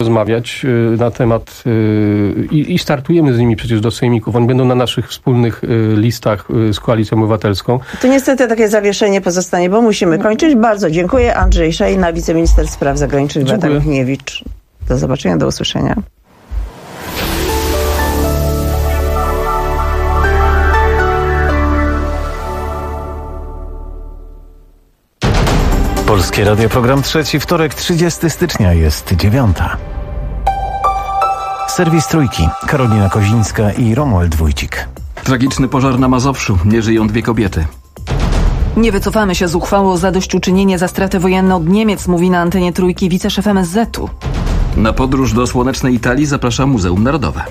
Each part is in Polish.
rozmawiać na temat i startujemy z nimi przecież do sejmików. Oni będą na naszych wspólnych listach z Koalicją Obywatelską. To niestety takie zawieszenie pozostanie, bo musimy kończyć. Bardzo dziękuję. Andrzej Szejna, wiceminister spraw zagranicznych, Beata Michniewicz. Do zobaczenia, do usłyszenia. Polskie Radio, program trzeci, wtorek, 30 stycznia, jest 9. Serwis Trójki, Karolina Kozińska i Romuald Wójcik. Tragiczny pożar na Mazowszu. Nie żyją 2 kobiety. Nie wycofamy się z uchwały o zadośćuczynienie za straty wojenne od Niemiec, mówi na antenie Trójki wiceszef MSZ-u. Na podróż do słonecznej Italii zaprasza Muzeum Narodowe.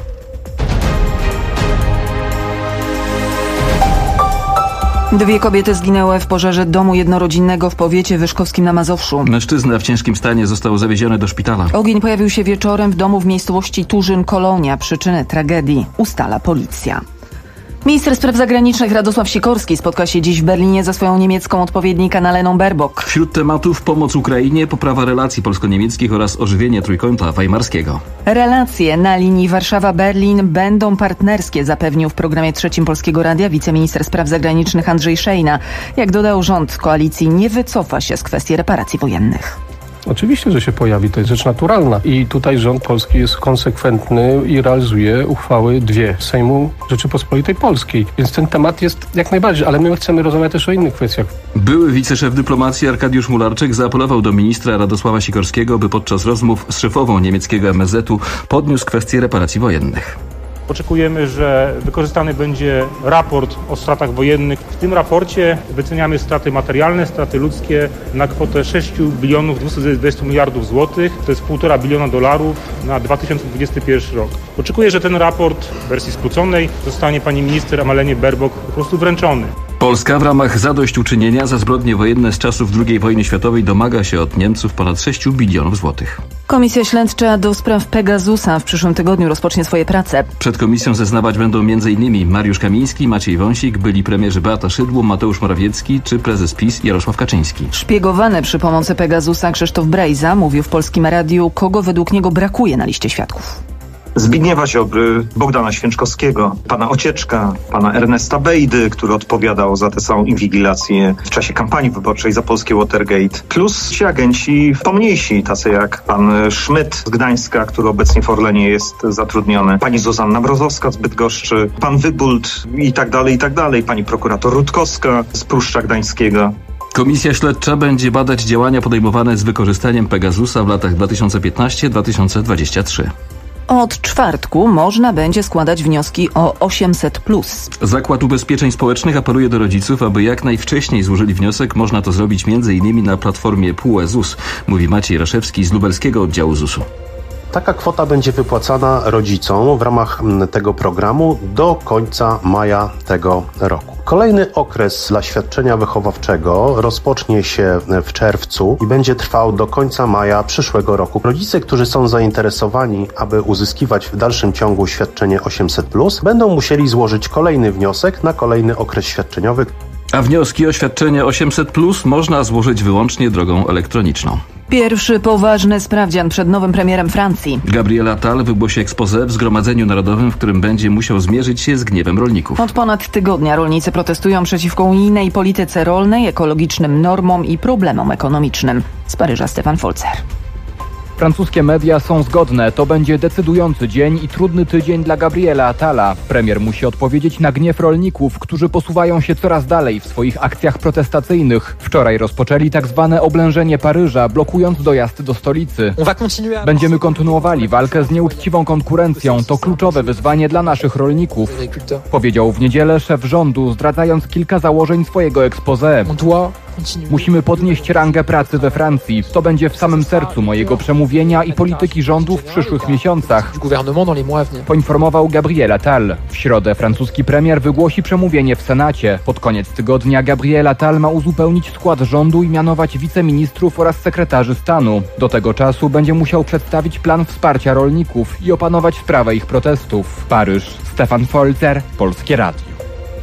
Dwie kobiety zginęły w pożarze domu jednorodzinnego w powiecie wyszkowskim na Mazowszu. Mężczyzna w ciężkim stanie został zawieziony do szpitala. Ogień pojawił się wieczorem w domu w miejscowości Turzyn-Kolonia. Przyczyny tragedii ustala policja. Minister spraw zagranicznych Radosław Sikorski spotka się dziś w Berlinie ze swoją niemiecką odpowiednik Annaleną Baerbock. Wśród tematów pomoc Ukrainie, poprawa relacji polsko-niemieckich oraz ożywienie trójkąta weimarskiego. Relacje na linii Warszawa-Berlin będą partnerskie, zapewnił w programie trzecim Polskiego Radia wiceminister spraw zagranicznych Andrzej Szejna. Jak dodał, rząd koalicji nie wycofa się z kwestii reparacji wojennych. Oczywiście, że się pojawi, to jest rzecz naturalna. I tutaj rząd polski jest konsekwentny i realizuje uchwały 2 Sejmu Rzeczypospolitej Polskiej. Więc ten temat jest jak najbardziej, ale my chcemy rozmawiać też o innych kwestiach. Były wiceszef dyplomacji Arkadiusz Mularczyk zaapelował do ministra Radosława Sikorskiego, by podczas rozmów z szefową niemieckiego MSZ-u podniósł kwestię reparacji wojennych. Oczekujemy, że wykorzystany będzie raport o stratach wojennych. W tym raporcie wyceniamy straty materialne, straty ludzkie na kwotę 6 bilionów 220 miliardów złotych. To jest $1,5 biliona na 2021 rok. Oczekuję, że ten raport w wersji skróconej zostanie pani minister Annalenie Baerbock po prostu wręczony. Polska w ramach zadośćuczynienia za zbrodnie wojenne z czasów II wojny światowej domaga się od Niemców ponad 6 bilionów złotych. Komisja śledcza do spraw Pegasusa w przyszłym tygodniu rozpocznie swoje prace. Przed komisją zeznawać będą m.in. Mariusz Kamiński, Maciej Wąsik, byli premierzy Beata Szydło, Mateusz Morawiecki czy prezes PiS Jarosław Kaczyński. Szpiegowany przy pomocy Pegasusa Krzysztof Brejza mówił w Polskim Radiu, kogo według niego brakuje na liście świadków. Zbigniewa Ziobry, Bogdana Święczkowskiego, pana Ocieczka, pana Ernesta Bejdy, który odpowiadał za tę całą inwigilację w czasie kampanii wyborczej za polskie Watergate, plus ci agenci pomniejsi, tacy jak pan Szmyt z Gdańska, który obecnie w Orlenie jest zatrudniony, pani Zuzanna Mrozowska z Bydgoszczy, pan Wybult i tak dalej, pani prokurator Rutkowska z Pruszcza Gdańskiego. Komisja śledcza będzie badać działania podejmowane z wykorzystaniem Pegasusa w latach 2015-2023. Od czwartku można będzie składać wnioski o 800+. Zakład Ubezpieczeń Społecznych apeluje do rodziców, aby jak najwcześniej złożyli wniosek. Można to zrobić m.in. na platformie PUE ZUS, mówi Maciej Raszewski z lubelskiego oddziału ZUS-u. Taka kwota będzie wypłacana rodzicom w ramach tego programu do końca maja tego roku. Kolejny okres dla świadczenia wychowawczego rozpocznie się w czerwcu i będzie trwał do końca maja przyszłego roku. Rodzice, którzy są zainteresowani, aby uzyskiwać w dalszym ciągu świadczenie 800+, będą musieli złożyć kolejny wniosek na kolejny okres świadczeniowy. A wnioski o świadczenie 800+ można złożyć wyłącznie drogą elektroniczną. Pierwszy poważny sprawdzian przed nowym premierem Francji. Gabriel Attal wygłosi exposé w Zgromadzeniu Narodowym, w którym będzie musiał zmierzyć się z gniewem rolników. Od ponad tygodnia rolnicy protestują przeciwko unijnej polityce rolnej, ekologicznym normom i problemom ekonomicznym. Z Paryża Stefan Folzer. Francuskie media są zgodne. To będzie decydujący dzień i trudny tydzień dla Gabriela Attala. Premier musi odpowiedzieć na gniew rolników, którzy posuwają się coraz dalej w swoich akcjach protestacyjnych. Wczoraj rozpoczęli tak zwane oblężenie Paryża, blokując dojazd do stolicy. Będziemy kontynuowali walkę z nieuczciwą konkurencją. To kluczowe wyzwanie dla naszych rolników, powiedział w niedzielę szef rządu, zdradzając kilka założeń swojego exposé. Musimy podnieść rangę pracy we Francji. To będzie w samym sercu mojego przemówienia i polityki rządu w przyszłych miesiącach, poinformował Gabriel Attal. W środę francuski premier wygłosi przemówienie w Senacie. Pod koniec tygodnia Gabriel Attal ma uzupełnić skład rządu i mianować wiceministrów oraz sekretarzy stanu. Do tego czasu będzie musiał przedstawić plan wsparcia rolników i opanować sprawę ich protestów. Paryż, Stefan Folzer, Polskie Radio.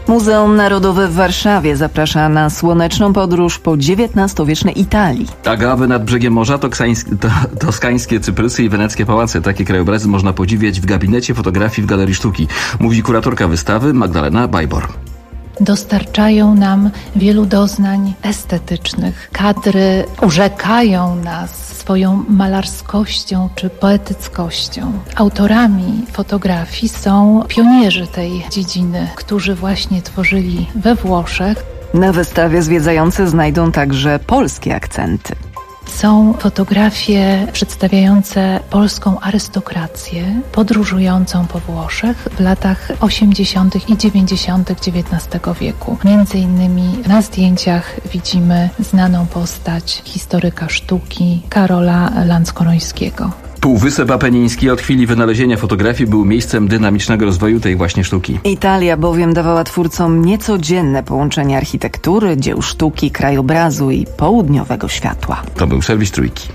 Muzeum Narodowe w Warszawie zaprasza na słoneczną podróż po XIX-wiecznej Italii. Agawy nad brzegiem morza, toskańskie cyprysy i weneckie pałace. Takie krajobrazy można podziwiać w gabinecie fotografii w Galerii Sztuki, mówi kuratorka wystawy Magdalena Bajbor. Dostarczają nam wielu doznań estetycznych. Kadry urzekają nas swoją malarskością czy poetyckością. Autorami fotografii są pionierzy tej dziedziny, którzy właśnie tworzyli we Włoszech. Na wystawie zwiedzający znajdą także polskie akcenty. Są fotografie przedstawiające polską arystokrację podróżującą po Włoszech w latach 80. i 90. XIX wieku. Między innymi na zdjęciach widzimy znaną postać historyka sztuki Karola Lanckorońskiego. Półwysep Apeniński od chwili wynalezienia fotografii był miejscem dynamicznego rozwoju tej właśnie sztuki. Italia bowiem dawała twórcom niecodzienne połączenie architektury, dzieł sztuki, krajobrazu i południowego światła. To był serwis Trójki.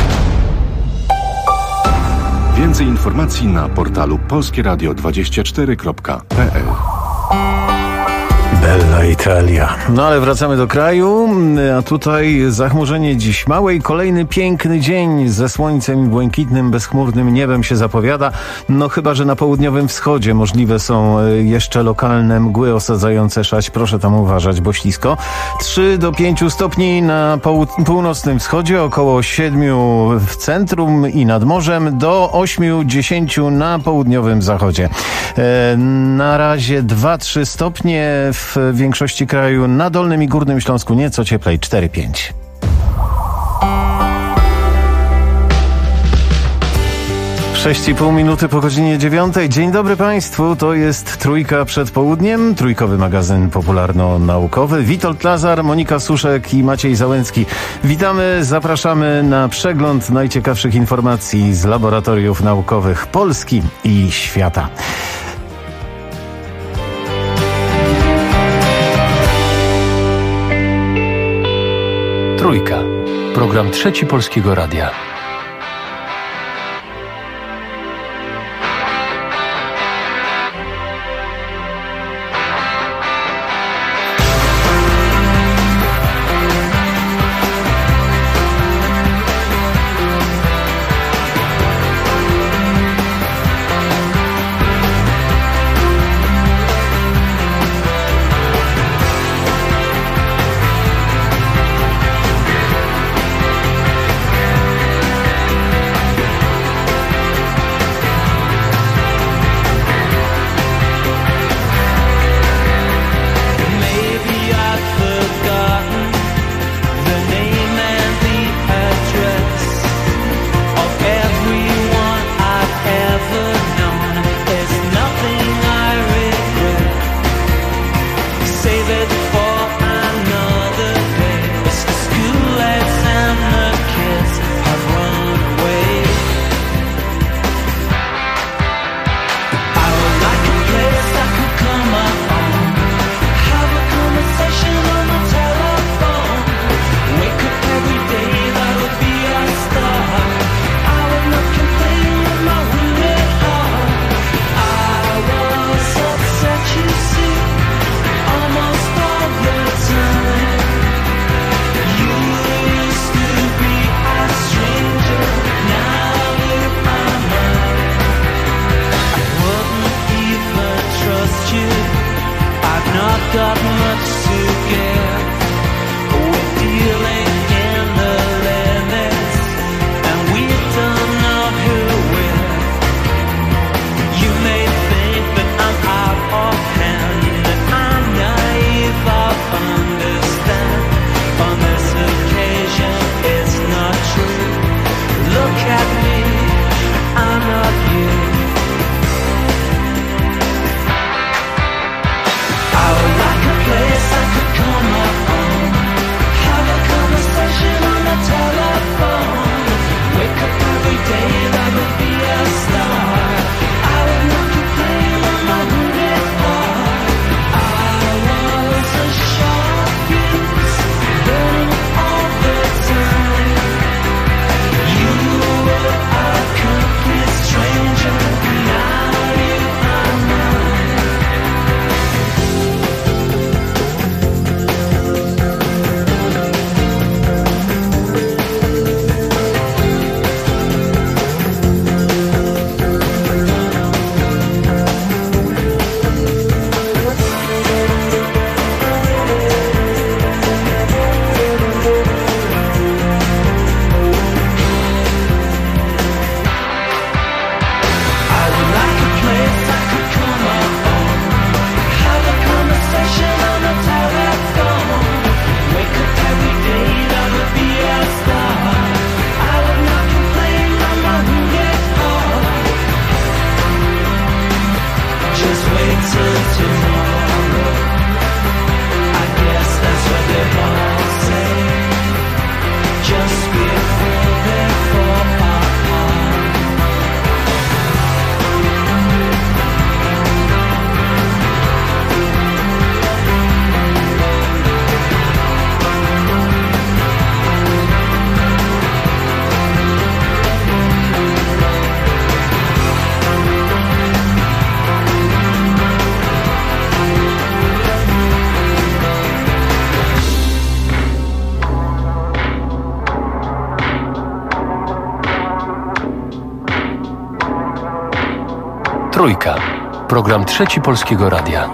Więcej informacji na portalu polskieradio24.pl. Bella Italia. No ale wracamy do kraju, a tutaj zachmurzenie dziś małe i kolejny piękny dzień ze słońcem i błękitnym, bezchmurnym niebem się zapowiada. No chyba, że na południowym wschodzie możliwe są jeszcze lokalne mgły osadzające szaść. Proszę tam uważać, bo ślisko. 3 do 5 stopni na północnym wschodzie, około 7 w centrum i nad morzem, do 8-10 na południowym zachodzie. Na razie 2-3 stopnie w większości kraju, na Dolnym i Górnym Śląsku nieco cieplej, 4-5. W 6,5 minuty po godzinie 9. Dzień dobry Państwu, to jest Trójka przed południem, trójkowy magazyn popularno-naukowy. Witold Lazar, Monika Suszek i Maciej Załęcki. Witamy, zapraszamy na przegląd najciekawszych informacji z laboratoriów naukowych Polski i świata. Trójka. Program Trzeci Polskiego Radia. Trójka. Program Trzeci Polskiego Radia.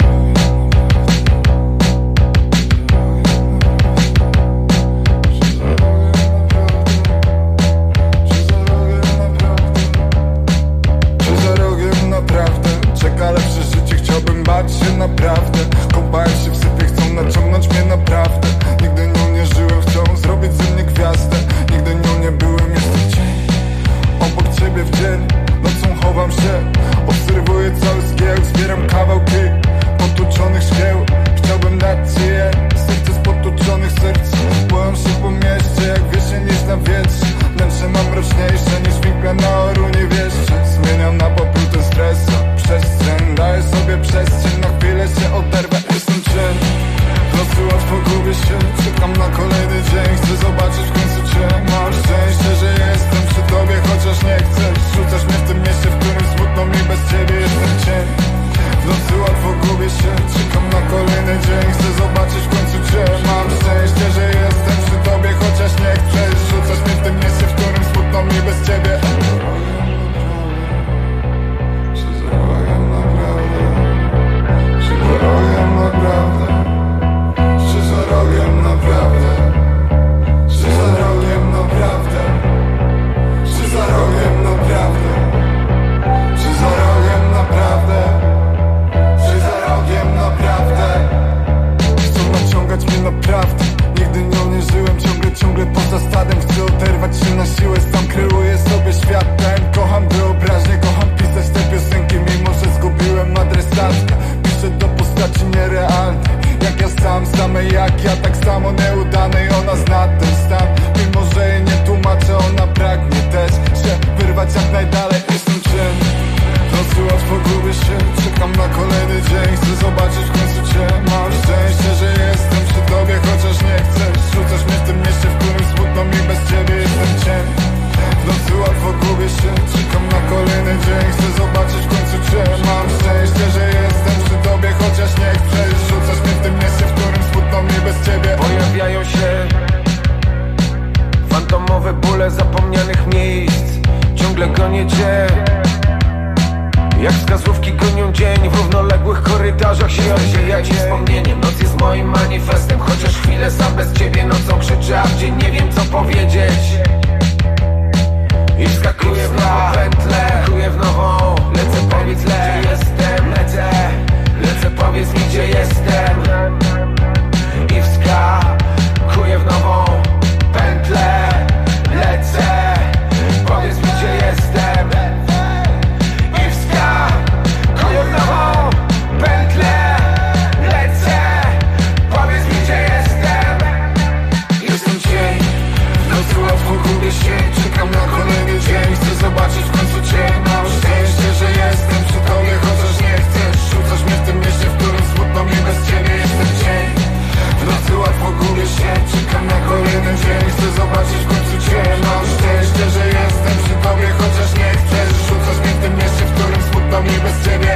Czy za rogiem naprawdę czeka lepsze życie? Chciałbym bać się naprawdę. Kąpałem się w sypie, chcą naciągnąć mnie naprawdę. Nigdy nią nie żyłem, chcą zrobić ze mnie gwiazdę. Nigdy nią nie byłem, jestem cień obok ciebie w dzień. Nocą chowam się, obserwuję cały zgiełk. Zbieram kawałki potłuczonych szkieł. Chciałbym dać ci je, serce z potłuczonych serc. Boję się po mieście, jak wiesień niż na wietrze. Wnętrze mam mroczniejsze niż winkle na Orunie wieszcze. Zmieniam na poplutę stresu przestrzeń. Daję sobie przestrzeń, na chwilę się oderwę. Jestem cień, losu łatwo gubię się. Czekam na kolejny dzień, chcę zobaczyć w końcu cię. Mam szczęście, że jestem przy tobie, chociaż nie chcesz. Rzucasz mnie w tym mieście, w którym smutno mi bez ciebie. Jestem cień, w nocy łatwo gubię się. Czekam na kolejny dzień, chcę zobaczyć w końcu cię. Mam szczęście, że jestem przy tobie, chociaż nie chcesz. Rzucasz mnie w tym mieście, w którym smutno mi bez ciebie. Czy za rogiem naprawdę? Czy za rogiem naprawdę? Czy za rogiem naprawdę? Czy za rogiem naprawdę? Czy za rogiem naprawdę? Czy za rogiem naprawdę? Czy za rogiem naprawdę? Chcą naciągać mnie naprawdę. Nigdy nią nie żyłem, ciągle poza stadem. Chcę oderwać się na siłę, sam kreuję sobie świat ten. Kocham wyobraźnię, kocham pisać te piosenki, mimo że zgubiłem adresatkę. Piszę do postaci nierealnej, jak ja sam, samej jak ja, tak samo nieudanej. Ona zna ten stan, mimo że jej nie tłumaczę. Ona pragnie też się wyrwać jak najdalej. Jestem cień, w nocy łatwo gubię się. Czekam na kolejny dzień, chcę zobaczyć w końcu cię. Mam szczęście, że jestem przy tobie, chociaż nie chcesz. Rzucasz mnie w tym mieście, w którym smutno mi bez ciebie. Jestem cień, w nocy łatwo gubię się. Czekam na kolejny dzień, chcę zobaczyć w końcu cię. Mam szczęście, że jestem przy tobie, chociaż nie chcesz. Rzucasz mnie w tym mieście, w którym smutno mi bez ciebie. Pojawiają się fantomowe bóle zapomnianych miejsc. Ciągle gonię cię, jak wskazówki gonią dzień. W równoległych korytarzach się odbija ci wspomnieniem. Noc jest moim manifestem, chociaż chwilę sam bez ciebie. Nocą krzyczę, a w dzień nie wiem co powiedzieć. I wskakuję w nową pętlę, wskakuję w nową. Lecę, powiedz gdzie jestem. Lecę, powiedz mi gdzie jestem. I wskakuję w nową pętlę. Lecę, powiedz mi gdzie jestem. I wskakuję w nową pętlę. Lecę, powiedz mi gdzie jestem. Jestem cień, w nocy łatwo gubię się. Czekam na kolejny dzień, chcę zobaczyć w końcu cię. Mam szczęście, że jestem przy tobie, chociaż nie chcesz. Rzucasz mnie w tym mieście, w którym smutno mi bez ciebie. Jestem cień, w nocy łatwo gubię się. Czekam na kolejny dzień, chcę zobaczyć w końcu cię. Mam szczęście, że jestem przy tobie, chociaż nie chcesz. Rzucasz mnie w tym mieście, w którym smutno mi bez ciebie.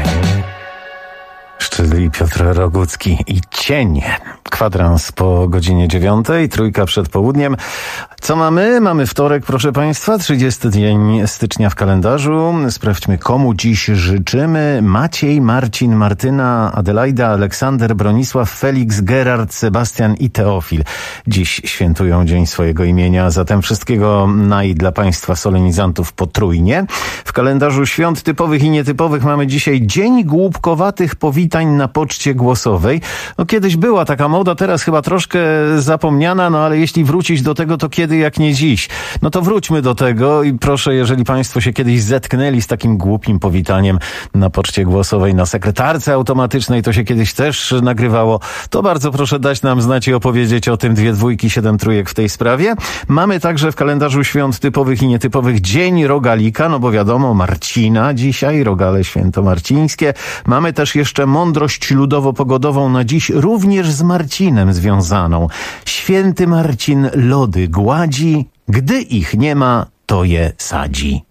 Czyli Piotr Rogucki i Cień. Kwadrans po godzinie 9, Trójka przed południem. Co mamy? Mamy wtorek, proszę Państwa, 30 dzień stycznia w kalendarzu. Sprawdźmy, komu dziś życzymy. Maciej, Marcin, Martyna, Adelaida, Aleksander, Bronisław, Felix, Gerard, Sebastian i Teofil. Dziś świętują dzień swojego imienia, zatem wszystkiego dla Państwa solenizantów potrójnie. W kalendarzu świąt typowych i nietypowych mamy dzisiaj Dzień Głupkowatych Powitań na poczcie głosowej. No kiedyś była taka moda, teraz chyba troszkę zapomniana, no ale jeśli wrócić do tego, to kiedy jak nie dziś? No to wróćmy do tego i proszę, jeżeli Państwo się kiedyś zetknęli z takim głupim powitaniem na poczcie głosowej, na sekretarce automatycznej, to się kiedyś też nagrywało, to bardzo proszę dać nam znać i opowiedzieć o tym 2 dwójki, 7 trójek w tej sprawie. Mamy także w kalendarzu świąt typowych i nietypowych Dzień Rogalika, no bo wiadomo, Marcina dzisiaj, rogale świętomarcińskie. Mamy też jeszcze mądrość ludowo-pogodową na dziś, również z Marcinem związaną. Święty Marcin lody gładzi, gdy ich nie ma, to je sadzi.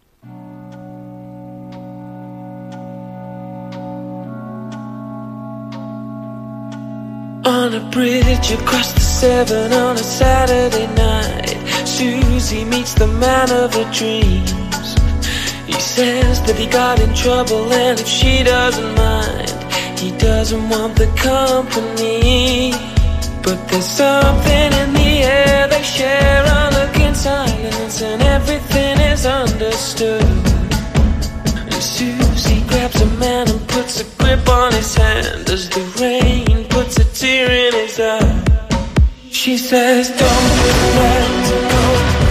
On a bridge across the Severn on a Saturday night, Susie meets the man of her dreams. He says that he got in trouble and if she doesn't mind, he doesn't want the company. But there's something in the air they share, a look in silence and everything is understood. And Susie grabs a man and puts a grip on his hand as the rain puts a tear in his eye. She says, don't let go,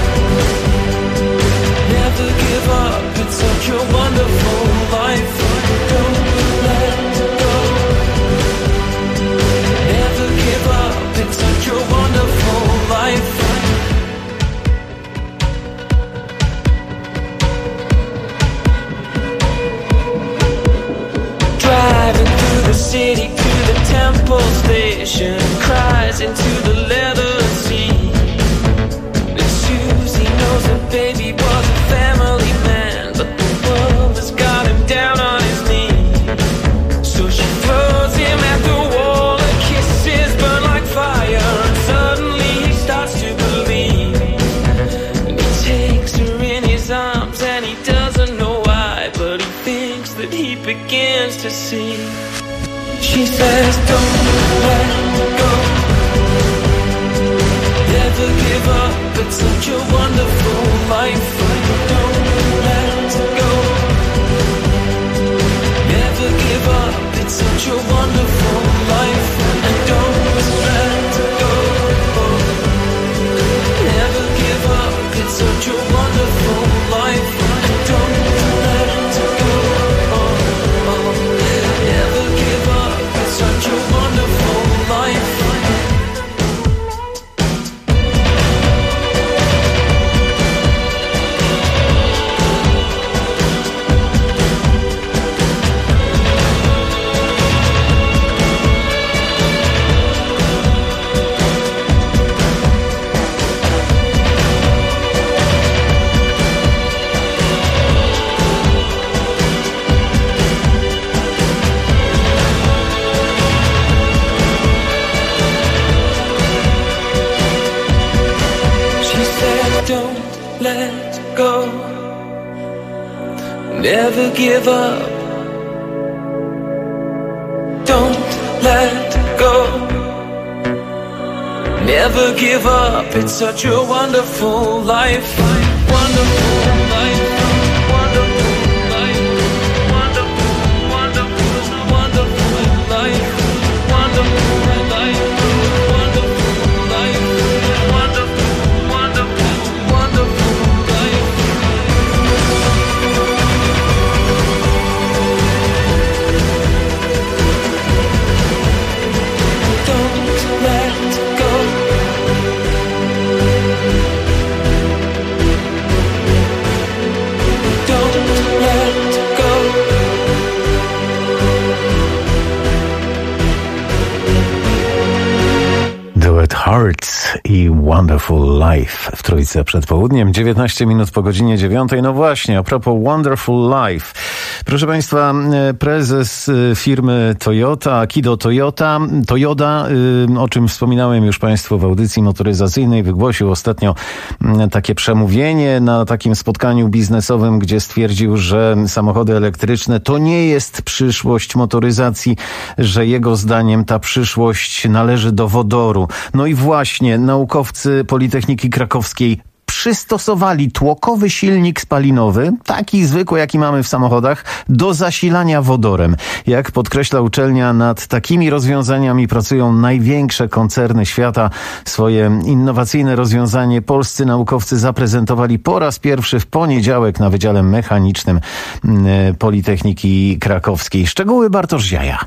never give up, it's such a wonderful life. Don't let go, never give up, it's such a wonderful life. Driving through the city to the Temple Station, cries into the leather seat. And Susie knows her baby was a family man, but the world has got him down on his knees. So she throws him at the wall, her kisses burn like fire, and suddenly he starts to believe. And he takes her in his arms and he doesn't know why, but he thinks that he begins to see. She says, don't let go, never give up, it's such a wonderful life. Don't let go, never give up, it's such a wonderful life. And don't let go, never give up, it's such a wonderful life. And don't let go, never give up, it's such a wonderful life. Don't let go, never give up. Don't let go, never give up. It's such a wonderful life. Wonderful life. Wonderful life. Wonderful, wonderful, wonderful life. Wonderful life. Hearts i Wonderful Life w Trójce przed południem, 19 minut po godzinie 9. No właśnie, a propos Wonderful Life. Proszę Państwa, prezes firmy Toyota, Kido Toyoda, o czym wspominałem już Państwu w audycji motoryzacyjnej, wygłosił ostatnio takie przemówienie na takim spotkaniu biznesowym, gdzie stwierdził, że samochody elektryczne to nie jest przyszłość motoryzacji, że jego zdaniem ta przyszłość należy do wodoru. No i właśnie naukowcy Politechniki Krakowskiej przystosowali tłokowy silnik spalinowy, taki zwykły, jaki mamy w samochodach, do zasilania wodorem. Jak podkreśla uczelnia, nad takimi rozwiązaniami pracują największe koncerny świata. Swoje innowacyjne rozwiązanie polscy naukowcy zaprezentowali po raz pierwszy w poniedziałek na Wydziale Mechanicznym Politechniki Krakowskiej. Szczegóły Bartosz Ziaja.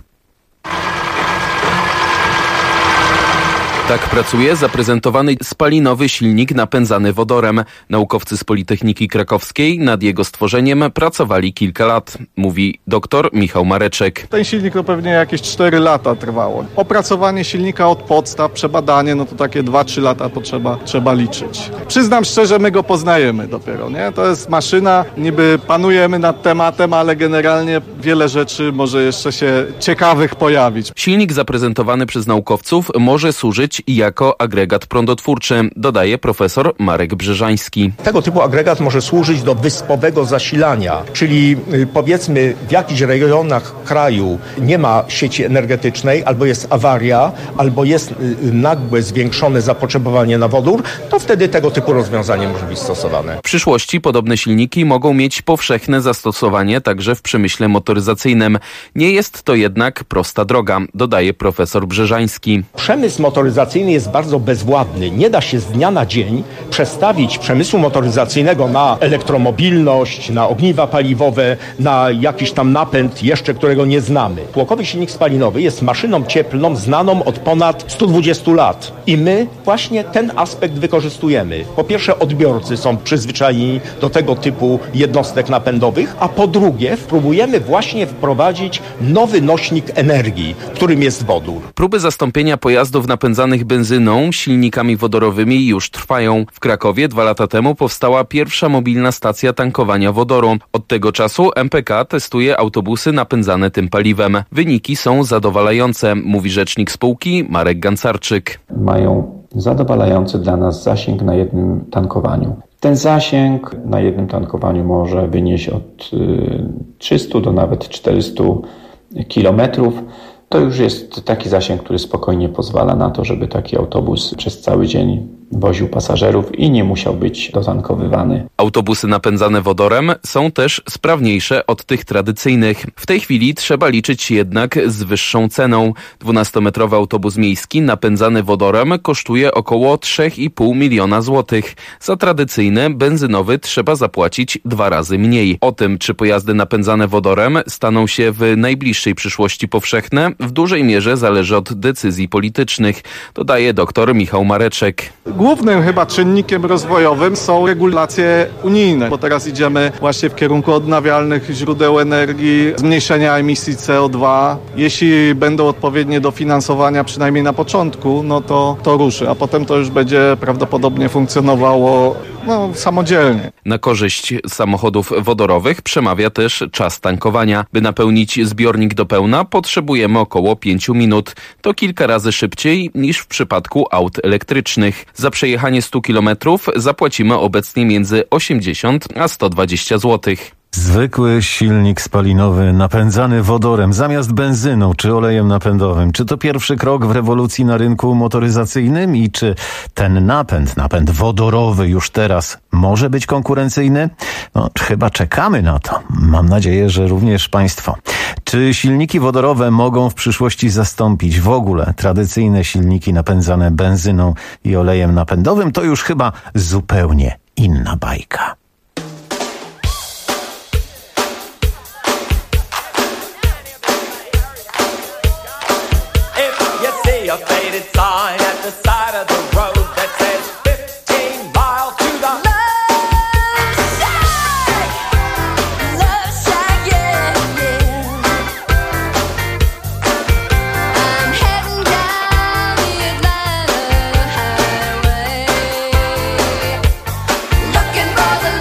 Tak pracuje zaprezentowany spalinowy silnik napędzany wodorem. Naukowcy z Politechniki Krakowskiej nad jego stworzeniem pracowali kilka lat, mówi dr Michał Mareczek. Ten silnik to pewnie jakieś 4 lata trwało. Opracowanie silnika od podstaw, przebadanie, no to takie 2-3 lata trzeba liczyć. Przyznam szczerze, my go poznajemy dopiero, nie? To jest maszyna, niby panujemy nad tematem, ale generalnie wiele rzeczy może jeszcze się ciekawych pojawić. Silnik zaprezentowany przez naukowców może służyć służyć jako agregat prądotwórczy, dodaje profesor Marek Brzeżański. Tego typu agregat może służyć do wyspowego zasilania, czyli powiedzmy w jakichś rejonach kraju nie ma sieci energetycznej, albo jest awaria, albo jest nagłe zwiększone zapotrzebowanie na wodór, to wtedy tego typu rozwiązanie może być stosowane. W przyszłości podobne silniki mogą mieć powszechne zastosowanie także w przemyśle motoryzacyjnym. Nie jest to jednak prosta droga, dodaje profesor Brzeżański. Przemysł motoryzacyjny jest bardzo bezwładny. Nie da się z dnia na dzień przestawić przemysłu motoryzacyjnego na elektromobilność, na ogniwa paliwowe, na jakiś tam napęd jeszcze, którego nie znamy. Tłokowy silnik spalinowy jest maszyną cieplną znaną od ponad 120 lat. I my właśnie ten aspekt wykorzystujemy. Po pierwsze, odbiorcy są przyzwyczajeni do tego typu jednostek napędowych, a po drugie próbujemy właśnie wprowadzić nowy nośnik energii, którym jest wodór. Próby zastąpienia pojazdów napędzanych benzyną silnikami wodorowymi już trwają. W Krakowie 2 lata temu powstała pierwsza mobilna stacja tankowania wodoru. Od tego czasu MPK testuje autobusy napędzane tym paliwem. Wyniki są zadowalające, mówi rzecznik spółki Marek Gancarczyk. Mają zadowalający dla nas zasięg na jednym tankowaniu. Ten zasięg na jednym tankowaniu może wynieść od 300 do nawet 400 kilometrów. To już jest taki zasięg, który spokojnie pozwala na to, żeby taki autobus przez cały dzień woził pasażerów i nie musiał być dotankowywany. Autobusy napędzane wodorem są też sprawniejsze od tych tradycyjnych. W tej chwili trzeba liczyć się jednak z wyższą ceną. 12-metrowy autobus miejski napędzany wodorem kosztuje około 3,5 miliona złotych. Za tradycyjny benzynowy trzeba zapłacić 2 razy mniej. O tym, czy pojazdy napędzane wodorem staną się w najbliższej przyszłości powszechne, w dużej mierze zależy od decyzji politycznych, dodaje dr Michał Mareczek. Głównym chyba czynnikiem rozwojowym są regulacje unijne, bo teraz idziemy właśnie w kierunku odnawialnych źródeł energii, zmniejszenia emisji CO2. Jeśli będą odpowiednie dofinansowania, przynajmniej na początku, no to ruszy, a potem to już będzie prawdopodobnie funkcjonowało samodzielnie. Na korzyść samochodów wodorowych przemawia też czas tankowania. By napełnić zbiornik do pełna, potrzebujemy około 5 minut. To kilka razy szybciej niż w przypadku aut elektrycznych. Za przejechanie 100 km zapłacimy obecnie między 80 a 120 zł. Zwykły silnik spalinowy napędzany wodorem zamiast benzyną czy olejem napędowym. Czy to pierwszy krok w rewolucji na rynku motoryzacyjnym i czy ten napęd wodorowy już teraz może być konkurencyjny? No, chyba czekamy na to. Mam nadzieję, że również Państwo. Czy silniki wodorowe mogą w przyszłości zastąpić w ogóle tradycyjne silniki napędzane benzyną i olejem napędowym? To już chyba zupełnie inna bajka. A faded sign at the side of the road that says 15 miles to the Love Shack, yeah, yeah. I'm heading down the Atlanta highway, looking for the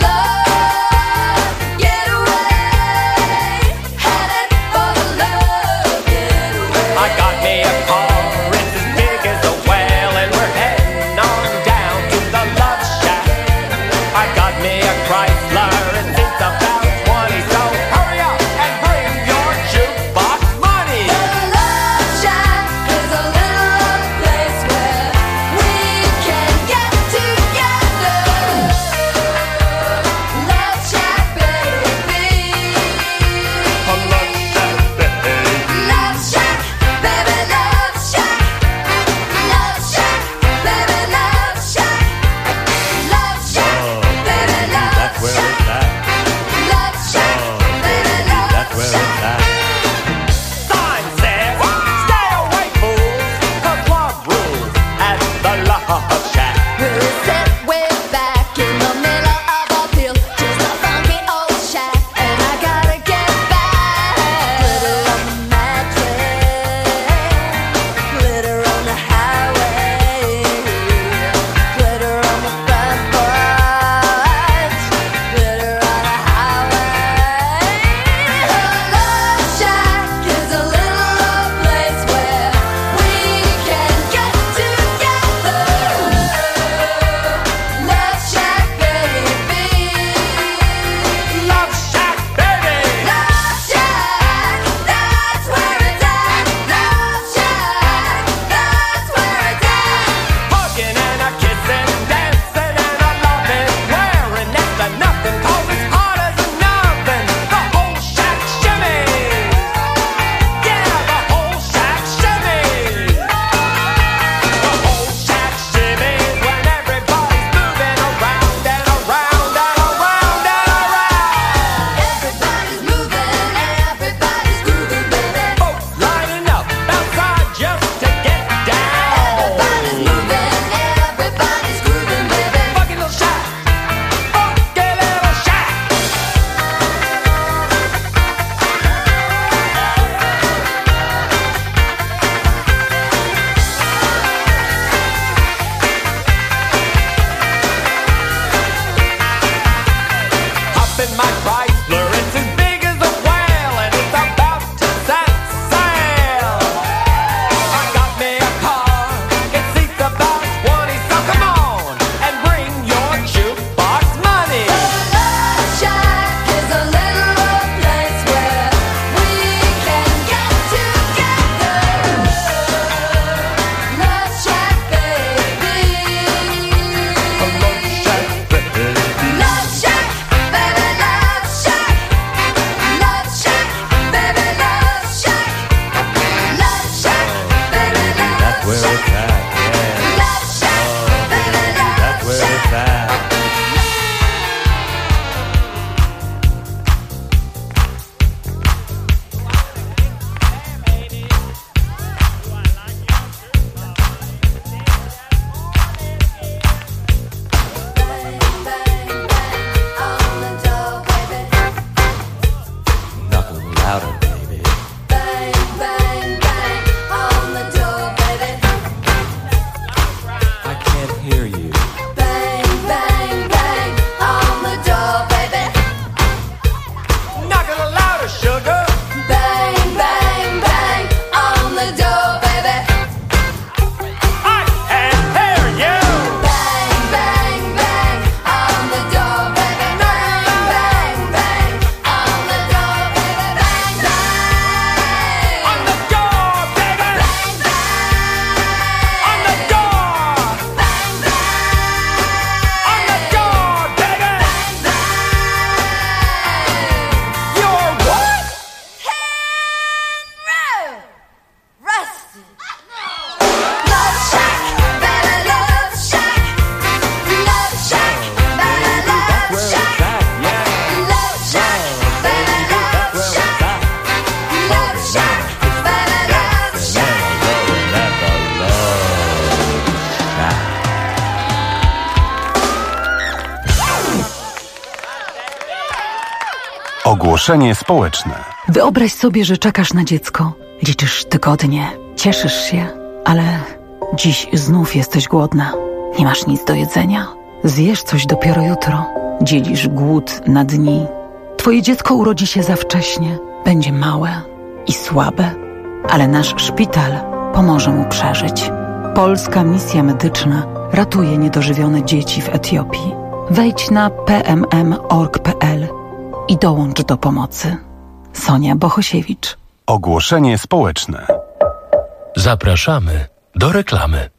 Ogłoszenie społeczne. Wyobraź sobie, że czekasz na dziecko. Liczysz tygodnie, cieszysz się, ale dziś znów jesteś głodna. Nie masz nic do jedzenia. Zjesz coś dopiero jutro. Dzielisz głód na dni. Twoje dziecko urodzi się za wcześnie. Będzie małe i słabe, ale nasz szpital pomoże mu przeżyć. Polska misja medyczna ratuje niedożywione dzieci w Etiopii. Wejdź na pmm.org.pl i dołącz do pomocy. Sonia Bohosiewicz. Ogłoszenie społeczne. Zapraszamy do reklamy.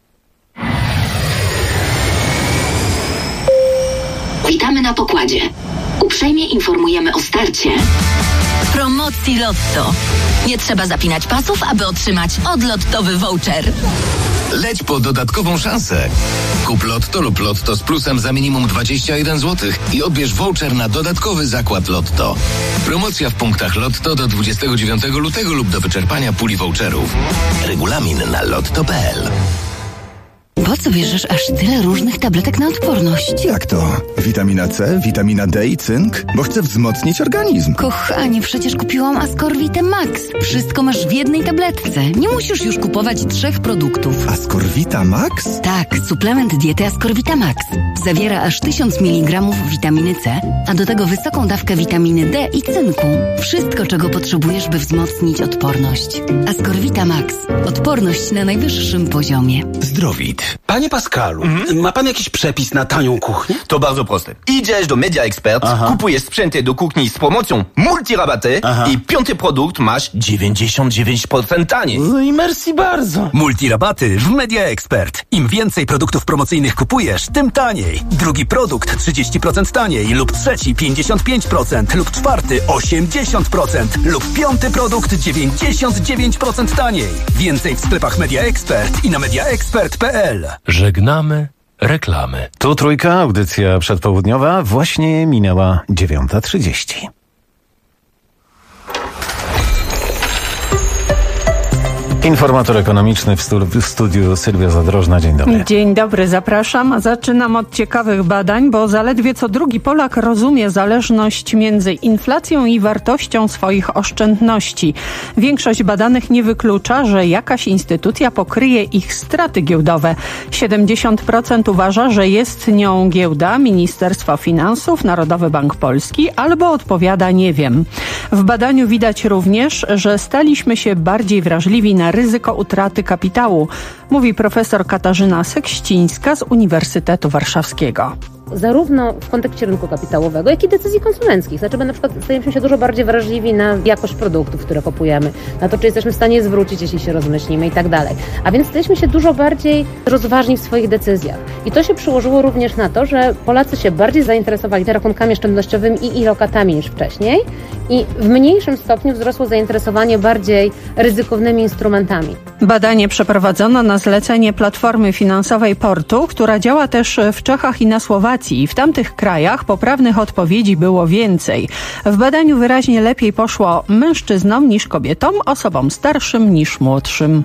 Witamy na pokładzie. Uprzejmie informujemy o starcie promocji Lotto. Nie trzeba zapinać pasów, aby otrzymać odlottowy voucher. Leć po dodatkową szansę. Kup Lotto lub Lotto z plusem za minimum 21 zł i odbierz voucher na dodatkowy zakład Lotto. Promocja w punktach Lotto do 29 lutego lub do wyczerpania puli voucherów. Regulamin na lotto.pl. Po co bierzesz aż tyle różnych tabletek na odporność? Jak to? Witamina C, witamina D i cynk? Bo chcę wzmocnić organizm. Kochanie, przecież kupiłam Ascorvitę Max. Wszystko masz w jednej tabletce. Nie musisz już kupować 3 produktów. Ascorvita Max? Tak, suplement diety Ascorvita Max. Zawiera aż 1000 mg witaminy C, a do tego wysoką dawkę witaminy D i cynku. Wszystko, czego potrzebujesz, by wzmocnić odporność. Ascorvita Max. Odporność na najwyższym poziomie. Zdrowit. Panie Pascalu, ma pan jakiś przepis na tanią kuchnię? To bardzo proste. Idziesz do Media Expert, kupujesz sprzęty do kuchni z promocją multirabaty i 5. produkt masz 99% taniej. No i merci bardzo. Multirabaty w Media Expert. Im więcej produktów promocyjnych kupujesz, tym taniej. Drugi produkt 30% taniej lub trzeci 55% lub czwarty 80% lub 5. produkt 99% taniej. Więcej w sklepach Media Expert i na mediaexpert.pl. Żegnamy reklamy. Tu Trójka, audycja przedpołudniowa, właśnie minęła 9:30. Informator ekonomiczny w studiu Sylwia Zadrożna. Dzień dobry. Dzień dobry, zapraszam. Zaczynam od ciekawych badań, bo zaledwie co drugi Polak rozumie zależność między inflacją i wartością swoich oszczędności. Większość badanych nie wyklucza, że jakaś instytucja pokryje ich straty giełdowe. 70% uważa, że jest nią giełda, Ministerstwo Finansów, Narodowy Bank Polski albo odpowiada nie wiem. W badaniu widać również, że staliśmy się bardziej wrażliwi na ryzyko utraty kapitału, mówi profesor Katarzyna Sekścińska z Uniwersytetu Warszawskiego. Zarówno w kontekście rynku kapitałowego, jak i decyzji konsumenckich. Znaczy, my na przykład stajemy się dużo bardziej wrażliwi na jakość produktów, które kupujemy, na to, czy jesteśmy w stanie zwrócić, jeśli się rozmyślimy i tak dalej. A więc staliśmy się dużo bardziej rozważni w swoich decyzjach. I to się przełożyło również na to, że Polacy się bardziej zainteresowali rachunkami oszczędnościowymi i lokatami niż wcześniej i w mniejszym stopniu wzrosło zainteresowanie bardziej ryzykownymi instrumentami. Badanie przeprowadzono na zlecenie platformy finansowej Portu, która działa też w Czechach i na Słowacji. I w tamtych krajach poprawnych odpowiedzi było więcej. W badaniu wyraźnie lepiej poszło mężczyznom niż kobietom, osobom starszym niż młodszym.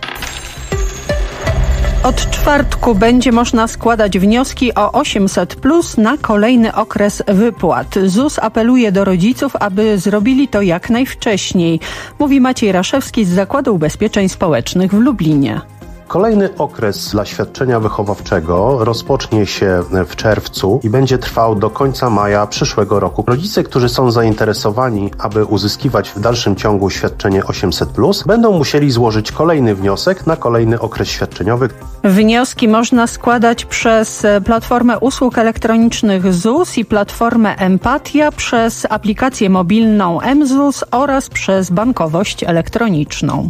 Od czwartku będzie można składać wnioski o 800+ na kolejny okres wypłat. ZUS apeluje do rodziców, aby zrobili to jak najwcześniej, mówi Maciej Raszewski z Zakładu Ubezpieczeń Społecznych w Lublinie. Kolejny okres dla świadczenia wychowawczego rozpocznie się w czerwcu i będzie trwał do końca maja przyszłego roku. Rodzice, którzy są zainteresowani, aby uzyskiwać w dalszym ciągu świadczenie 800+, będą musieli złożyć kolejny wniosek na kolejny okres świadczeniowy. Wnioski można składać przez Platformę Usług Elektronicznych ZUS i Platformę Empatia, przez aplikację mobilną mZUS oraz przez bankowość elektroniczną.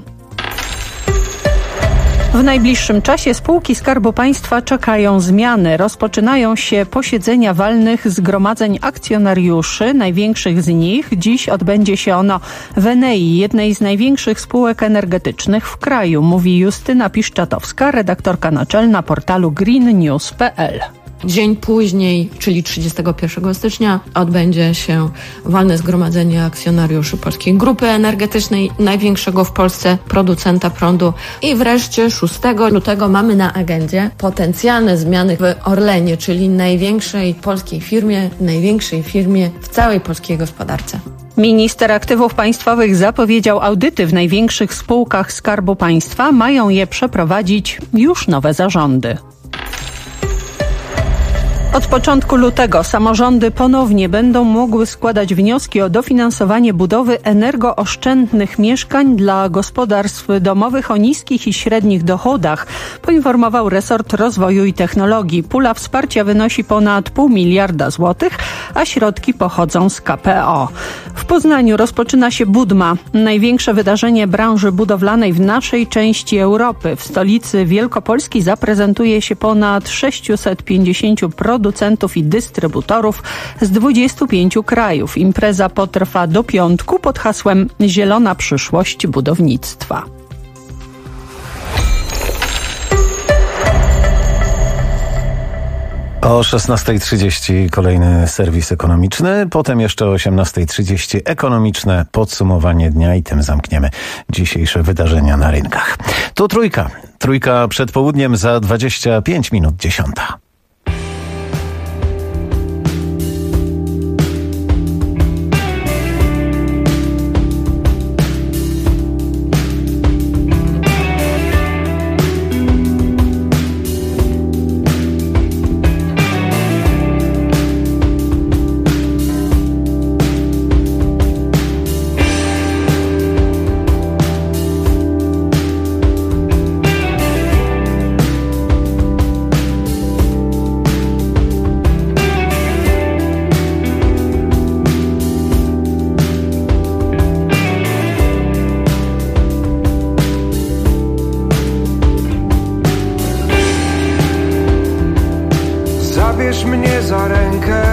W najbliższym czasie spółki Skarbu Państwa czekają zmiany. Rozpoczynają się posiedzenia walnych zgromadzeń akcjonariuszy, największych z nich. Dziś odbędzie się ono w Enei, jednej z największych spółek energetycznych w kraju, mówi Justyna Piszczatowska, redaktorka naczelna portalu greennews.pl. Dzień później, czyli 31 stycznia, odbędzie się walne zgromadzenie akcjonariuszy Polskiej Grupy Energetycznej, największego w Polsce producenta prądu. I wreszcie 6 lutego mamy na agendzie potencjalne zmiany w Orlenie, czyli największej polskiej firmie, największej firmie w całej polskiej gospodarce. Minister Aktywów Państwowych zapowiedział audyty w największych spółkach Skarbu Państwa. Mają je przeprowadzić już nowe zarządy. Od początku lutego samorządy ponownie będą mogły składać wnioski o dofinansowanie budowy energooszczędnych mieszkań dla gospodarstw domowych o niskich i średnich dochodach, poinformował resort rozwoju i technologii. Pula wsparcia wynosi ponad 0,5 miliarda złotych, a środki pochodzą z KPO. W Poznaniu rozpoczyna się Budma, największe wydarzenie branży budowlanej w naszej części Europy. W stolicy Wielkopolski zaprezentuje się ponad 650 producentów i dystrybutorów z 25 krajów. Impreza potrwa do piątku pod hasłem Zielona przyszłość budownictwa. O 16:30 kolejny serwis ekonomiczny, potem jeszcze o 18:30 ekonomiczne podsumowanie dnia i tym zamkniemy dzisiejsze wydarzenia na rynkach. Tu Trójka przed południem za 25 minut 10. Zabierz mnie za rękę,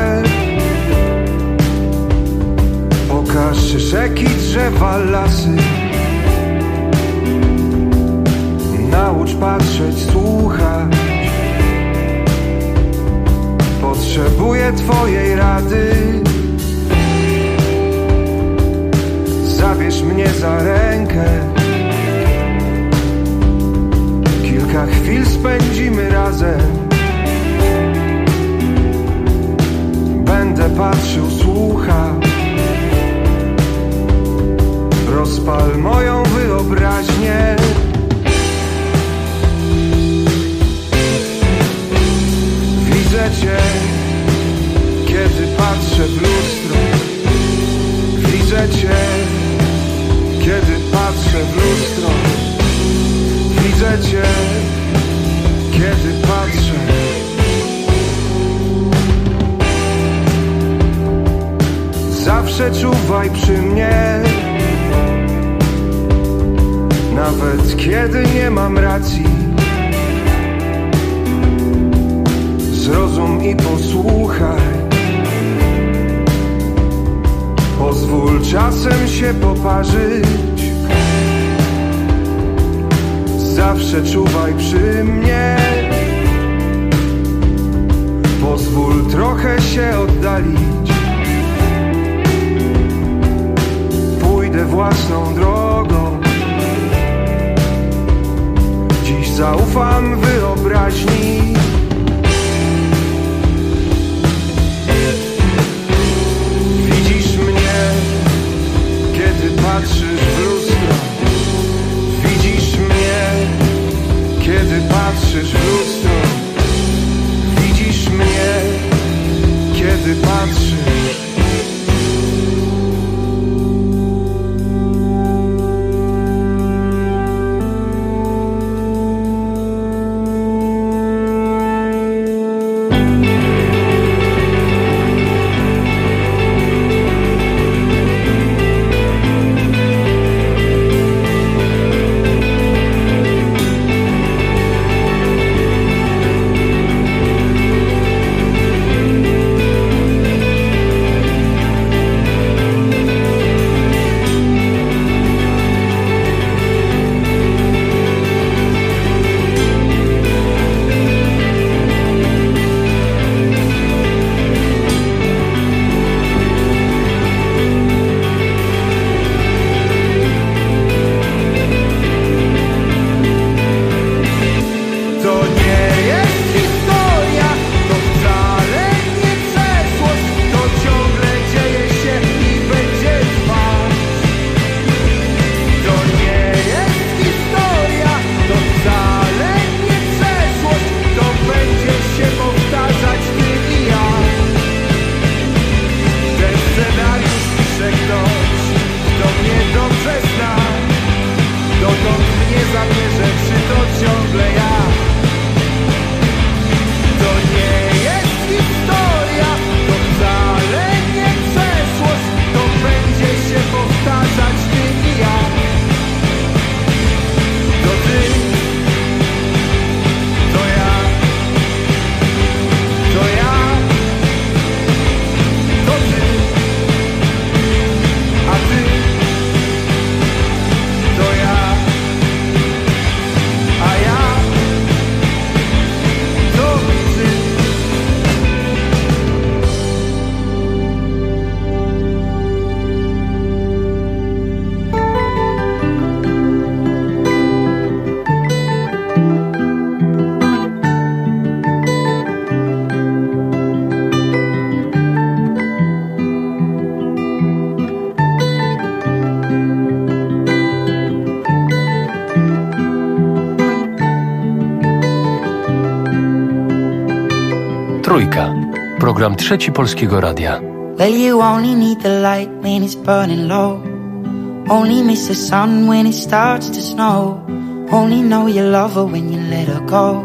pokaż rzeki, drzewa, lasy. Naucz patrzeć, słuchać. Potrzebuję twojej rady. Zabierz mnie za rękę, kilka chwil spędzimy razem. Będę patrzył, słuchał. Rozpal moją wyobraźnię. Widzę cię, kiedy patrzę w lustro. Widzę cię, kiedy patrzę w lustro. Widzę cię, kiedy patrzę. Zawsze czuwaj przy mnie, nawet kiedy nie mam racji. Zrozum i posłuchaj. Pozwól czasem się poparzyć. Zawsze czuwaj przy mnie. Pozwól trochę się oddalić. Pójdę własną drogą. Dziś zaufam wyobraźni. Widzisz mnie, kiedy patrzysz w lustro. Widzisz mnie, kiedy patrzysz w lustro. Widzisz mnie, kiedy patrzysz. Trójka. Program Trzeci Polskiego Radia. Well, you only need the light when it's burning low. Only miss the sun when it starts to snow. Only know you love her when you let her go.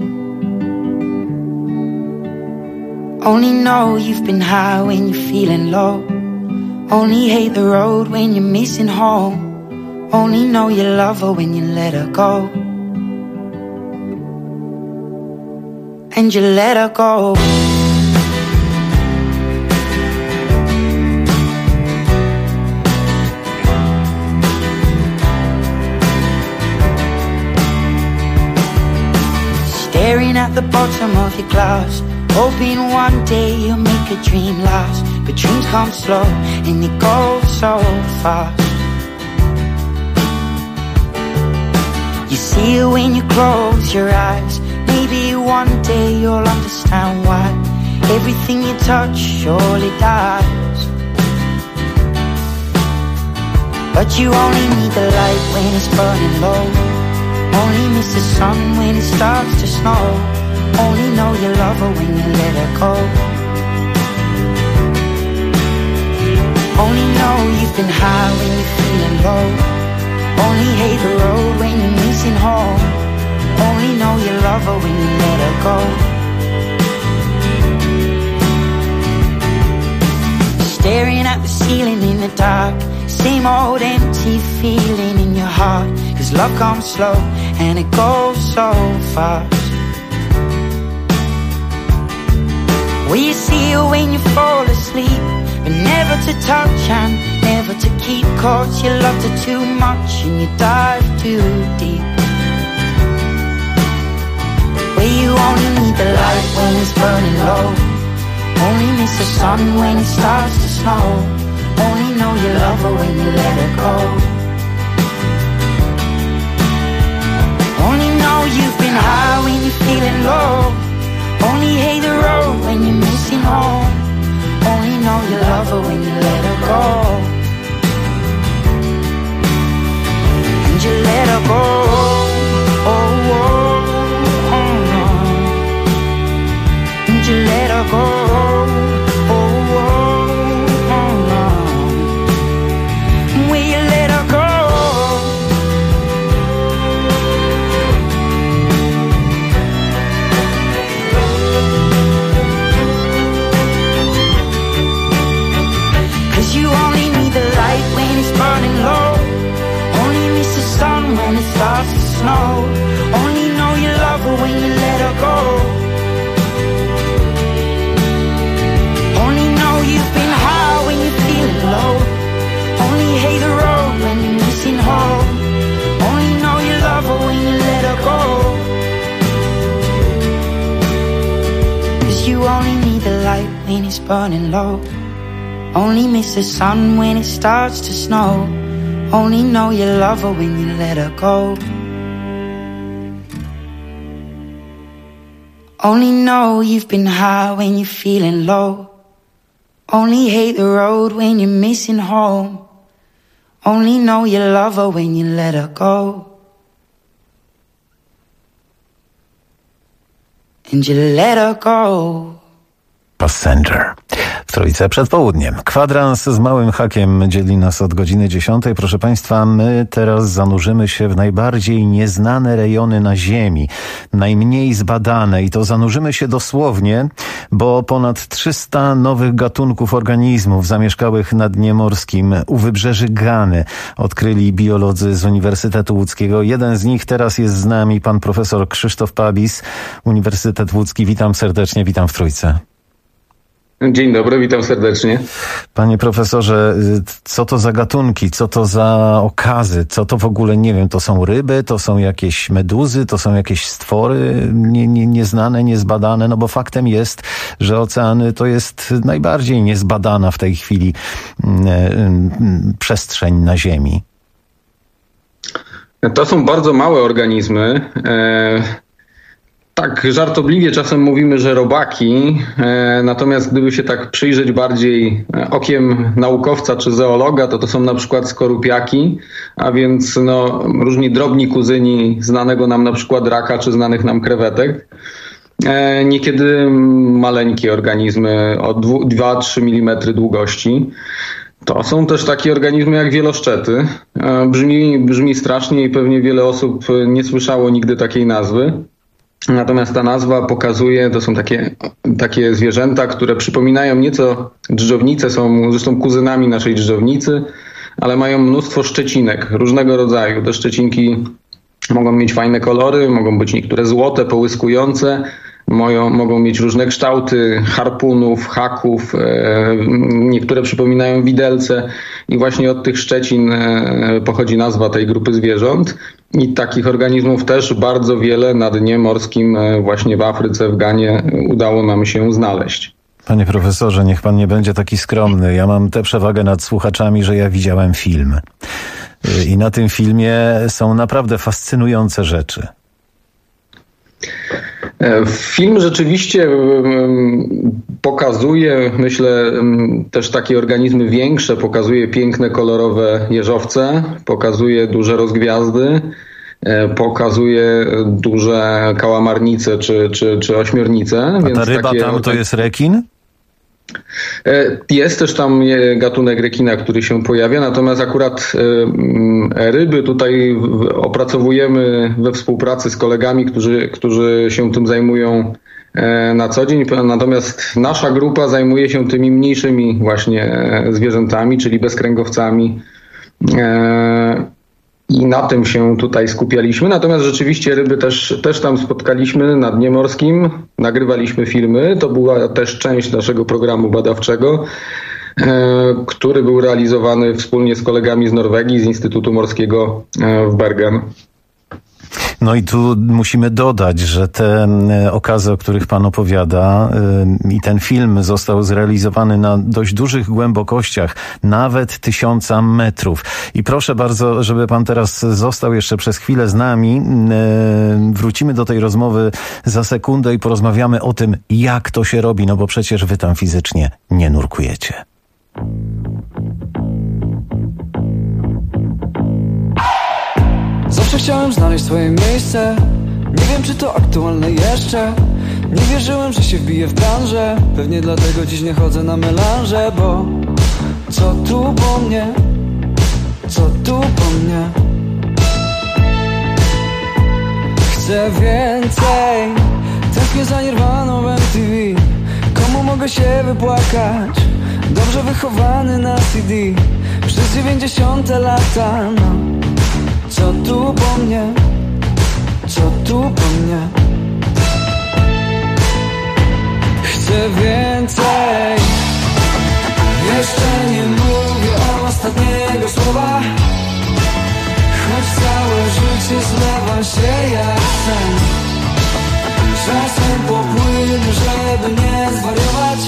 Only know you've been high when you're feeling low. Only hate the road when you're missing home. Only know you love her when you let her go. And you let her go. Staring at the bottom of your glass, hoping one day you'll make a dream last. But dreams come slow and they go so fast. You see it when you close your eyes. Maybe one day you'll understand why everything you touch surely dies. But you only need the light when it's burning low. Only miss the sun when it starts to snow. Only know you love her when you let her go. Only know you've been high when you're feeling low. Only hate the road when you're missing home. Only know you love her when you let her go. Staring at the ceiling in the dark, same old empty feeling in your heart. 'Cause love comes slow and it goes so fast. Well, you see it when you fall asleep, but never to touch and never to keep. 'Cause you loved her too much and you dive too deep. Well, you only need the light when it's burning low. Only miss the sun when it starts to snow. Only know you love her when you let her go. Only know you've been high when you're feeling low. Only hate the road when you're missing home. Only know you love her when you let her go. And you let her go. Oh, oh, oh, oh. And you let her go. Oh, oh, oh, oh. Will you let her go? You only need the light when it's burning low. Only miss the sun when it starts to snow. Only know you love her when you let her go. Only know you've been high when you're feeling low. Only hate the road when you're missing home. Only know you love her when you let her go. 'Cause you only need the light when it's burning low. Only miss the sun when it starts to snow. Only know you love her when you let her go. Only know you've been high when you're feeling low. Only hate the road when you're missing home. Only know you love her when you let her go. And you let her go. Passenger. W Trójce przed południem. Kwadrans z małym hakiem dzieli nas od godziny 10. Proszę Państwa, my teraz zanurzymy się w najbardziej nieznane rejony na Ziemi. Najmniej zbadane i to zanurzymy się dosłownie, bo ponad 300 nowych gatunków organizmów zamieszkałych na dnie morskim u wybrzeży Gany odkryli biolodzy z Uniwersytetu Łódzkiego. Jeden z nich teraz jest z nami, pan profesor Krzysztof Pabis, Uniwersytet Łódzki. Witam serdecznie, witam w Trójce. Dzień dobry, witam serdecznie. Panie profesorze, co to za gatunki, co to za okazy, co to w ogóle, nie wiem, to są ryby, to są jakieś meduzy, to są jakieś stwory nieznane, niezbadane, no bo faktem jest, że oceany to jest najbardziej niezbadana w tej chwili przestrzeń na Ziemi. To są bardzo małe organizmy. Tak, żartobliwie czasem mówimy, że robaki, natomiast gdyby się tak przyjrzeć bardziej okiem naukowca czy zoologa, to są na przykład skorupiaki, a więc różni drobni kuzyni znanego nam na przykład raka czy znanych nam krewetek. niekiedy maleńkie organizmy o 2-3 mm długości. To są też takie organizmy jak wieloszczety. Brzmi strasznie i pewnie wiele osób nie słyszało nigdy takiej nazwy. Natomiast ta nazwa pokazuje, to są takie zwierzęta, które przypominają nieco drżownice, są zresztą kuzynami naszej drżownicy, ale mają mnóstwo szczecinek różnego rodzaju. Te szczecinki mogą mieć fajne kolory, mogą być niektóre złote, połyskujące, mogą mieć różne kształty harpunów, haków, niektóre przypominają widelce i właśnie od tych szczecin pochodzi nazwa tej grupy zwierząt. I takich organizmów też bardzo wiele na dnie morskim właśnie w Afryce, w Ganie udało nam się znaleźć. Panie profesorze, niech pan nie będzie taki skromny. Ja mam tę przewagę nad słuchaczami, że ja widziałem film. I na tym filmie są naprawdę fascynujące rzeczy. Film rzeczywiście pokazuje, myślę, też takie organizmy większe, pokazuje piękne, kolorowe jeżowce, pokazuje duże rozgwiazdy, pokazuje duże kałamarnice czy ośmiornice. A ta ryba tam to jest rekin? Jest też tam gatunek rekina, który się pojawia, natomiast akurat ryby tutaj opracowujemy we współpracy z kolegami, którzy się tym zajmują na co dzień, natomiast nasza grupa zajmuje się tymi mniejszymi właśnie zwierzętami, czyli bezkręgowcami. I na tym się tutaj skupialiśmy. Natomiast rzeczywiście ryby też tam spotkaliśmy na dnie morskim. Nagrywaliśmy filmy. To była też część naszego programu badawczego, który był realizowany wspólnie z kolegami z Norwegii, z Instytutu Morskiego w Bergen. No i tu musimy dodać, że te okazy, o których pan opowiada, i ten film został zrealizowany na dość dużych głębokościach, nawet 1000 metrów. I proszę bardzo, żeby pan teraz został jeszcze przez chwilę z nami. Wrócimy do tej rozmowy za sekundę i porozmawiamy o tym, jak to się robi, no bo przecież wy tam fizycznie nie nurkujecie. Zawsze chciałem znaleźć swoje miejsce. Nie wiem, czy to aktualne jeszcze. Nie wierzyłem, że się wbiję w branżę. Pewnie dlatego dziś nie chodzę na melanże. Bo co tu po mnie? Co tu po mnie? Chcę więcej. Tęsknię za Nirwaną w MTV. Komu mogę się wypłakać? Dobrze wychowany na CD przez 90 lata, no. Co tu po mnie? Co tu po mnie? Chcę więcej. Jeszcze nie mówię ostatniego słowa, choć całe życie zlewa się jak sen. Czasem popłynę, żeby nie zwariować,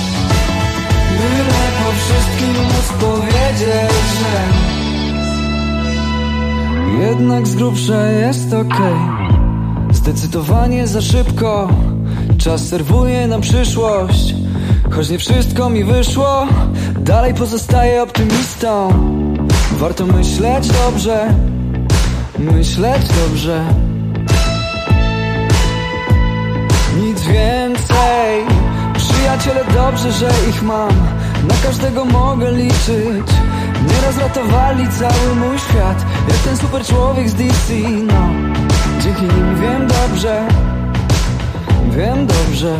byle po wszystkim móc powiedzieć, że jednak z grubsza jest okej. Zdecydowanie za szybko. Czas serwuje na przyszłość. Choć nie wszystko mi wyszło, dalej pozostaję optymistą. Warto myśleć dobrze. Myśleć dobrze. Nic więcej. Przyjaciele, dobrze, że ich mam. Na każdego mogę liczyć. Nieraz ratowali cały mój świat, jak ten super człowiek z DC, no. Dzięki nim wiem dobrze. Wiem dobrze,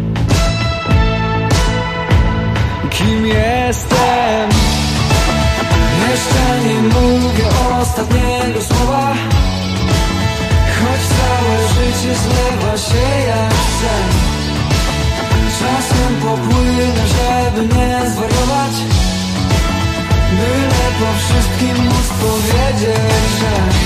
kim jestem. Jeszcze nie mówię ostatniego słowa, choć całe życie zlewa się jak sen. Czasem popłynę, żeby nie zwariować, byle po wszystkim móc powiedzieć, że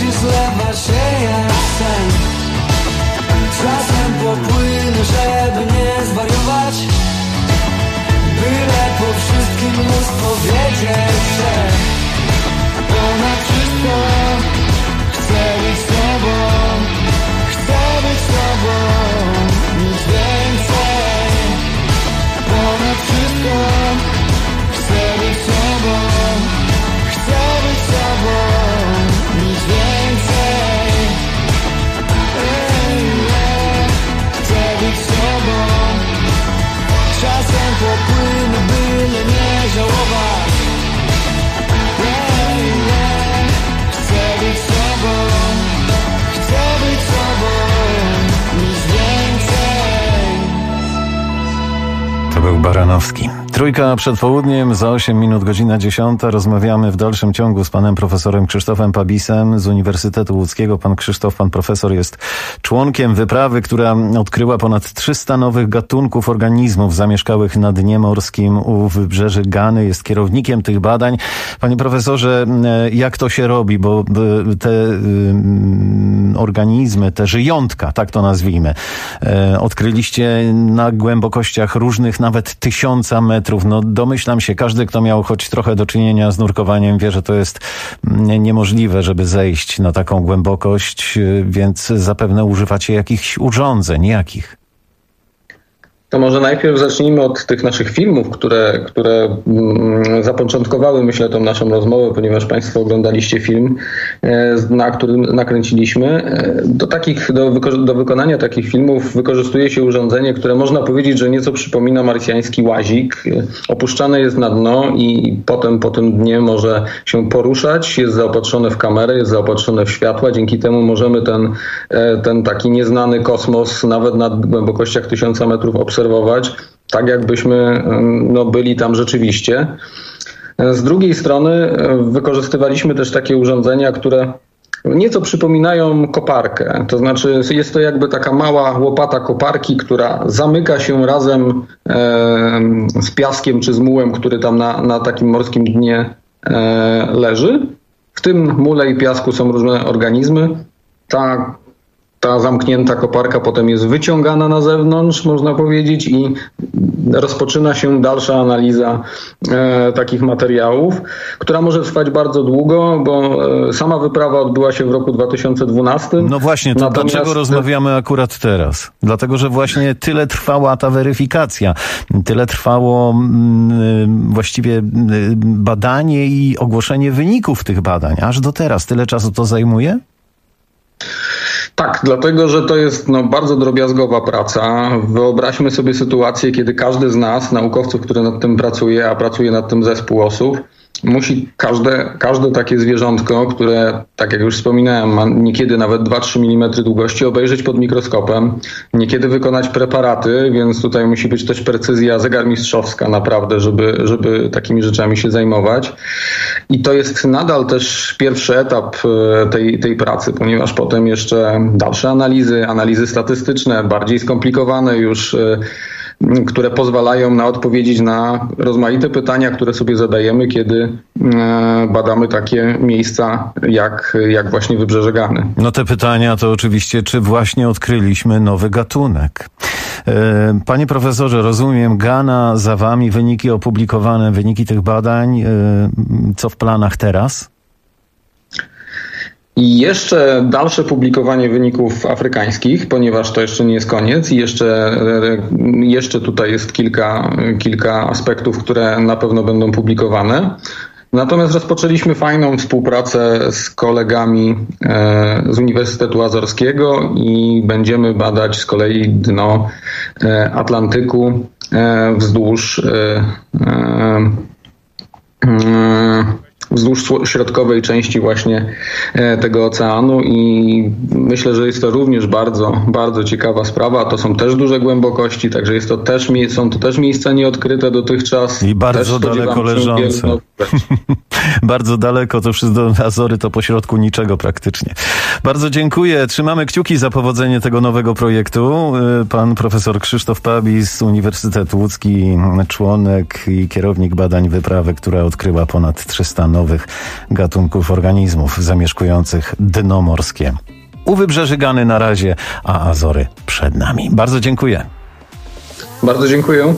Życie zlewa się jak sen. Czasem popłynę, żeby nie zwariować. Byle po wszystkim mnóstwo wiedzieć, że ponad wszystko chcę być z tobą. Chcę być z tobą, nic więcej. Ponad wszystko chcę być z tobą. Chcę być z tobą, nic więcej. Chcę być z tobą. Czasem popłynę, byle nie żałować. Chcę być z tobą. Chcę być z tobą, nic więcej. To był Baranowski. Trójka przed południem, za 8 minut, godzina 10. Rozmawiamy w dalszym ciągu z panem profesorem Krzysztofem Pabisem z Uniwersytetu Łódzkiego. Pan Krzysztof, pan profesor jest członkiem wyprawy, która odkryła ponad 300 nowych gatunków organizmów zamieszkałych na dnie morskim u wybrzeży Gany. Jest kierownikiem tych badań. Panie profesorze, jak to się robi? Bo te organizmy, te żyjątka, tak to nazwijmy, odkryliście na głębokościach różnych, nawet 1000 metrów. No domyślam się, każdy, kto miał choć trochę do czynienia z nurkowaniem, wie, że to jest niemożliwe, żeby zejść na taką głębokość, więc zapewne używacie jakichś urządzeń. Jakich? To może najpierw zacznijmy od tych naszych filmów, które zapoczątkowały, myślę, tą naszą rozmowę, ponieważ Państwo oglądaliście film, na którym nakręciliśmy. Do wykonania takich filmów wykorzystuje się urządzenie, które można powiedzieć, że nieco przypomina marsjański łazik. Opuszczane jest na dno i potem po tym dnie może się poruszać. Jest zaopatrzone w kamerę, jest zaopatrzone w światła. Dzięki temu możemy ten taki nieznany kosmos nawet na głębokościach 1000 metrów obserwować, tak jakbyśmy byli tam rzeczywiście. Z drugiej strony wykorzystywaliśmy też takie urządzenia, które nieco przypominają koparkę. To znaczy jest to jakby taka mała łopata koparki, która zamyka się razem z piaskiem czy z mułem, który tam na takim morskim dnie leży. W tym mule i piasku są różne organizmy. Ta zamknięta koparka potem jest wyciągana na zewnątrz, można powiedzieć, i rozpoczyna się dalsza analiza takich materiałów, która może trwać bardzo długo, bo sama wyprawa odbyła się w roku 2012. No właśnie, to dlaczego rozmawiamy akurat teraz? Dlatego, że właśnie tyle trwała ta weryfikacja, tyle trwało właściwie badanie i ogłoszenie wyników tych badań. Aż do teraz tyle czasu to zajmuje? Tak, dlatego, że to jest bardzo drobiazgowa praca. Wyobraźmy sobie sytuację, kiedy każdy z nas, naukowców, który nad tym pracuje, a pracuje nad tym zespół osób, musi każde takie zwierzątko, które, tak jak już wspominałem, ma niekiedy nawet 2-3 mm długości, obejrzeć pod mikroskopem, niekiedy wykonać preparaty, więc tutaj musi być też precyzja zegarmistrzowska naprawdę, żeby takimi rzeczami się zajmować. I to jest nadal też pierwszy etap tej pracy, ponieważ potem jeszcze dalsze analizy statystyczne, bardziej skomplikowane już, które pozwalają na odpowiedzieć na rozmaite pytania, które sobie zadajemy, kiedy badamy takie miejsca jak właśnie Wybrzeże Gany. No te pytania to oczywiście, czy właśnie odkryliśmy nowy gatunek? Panie profesorze, rozumiem, Gana za wami, wyniki opublikowane, wyniki tych badań. Co w planach teraz? I jeszcze dalsze publikowanie wyników afrykańskich, ponieważ to jeszcze nie jest koniec i jeszcze tutaj jest kilka aspektów, które na pewno będą publikowane. Natomiast rozpoczęliśmy fajną współpracę z kolegami z Uniwersytetu Azorskiego i będziemy badać z kolei dno Atlantyku wzdłuż środkowej części właśnie tego oceanu i myślę, że jest to również bardzo, bardzo ciekawa sprawa. To są też duże głębokości, także są to też miejsca nieodkryte dotychczas. I bardzo daleko leżące. Bardzo daleko, to wszystko Azory to pośrodku niczego praktycznie. Bardzo dziękuję. Trzymamy kciuki za powodzenie tego nowego projektu. Pan profesor Krzysztof Pabis, Uniwersytet Łódzki, członek i kierownik badań wyprawy, która odkryła ponad 300 nowych nowych gatunków organizmów zamieszkujących dno morskie. U wybrzeży Gany na razie, a Azory przed nami. Bardzo dziękuję. Bardzo dziękuję.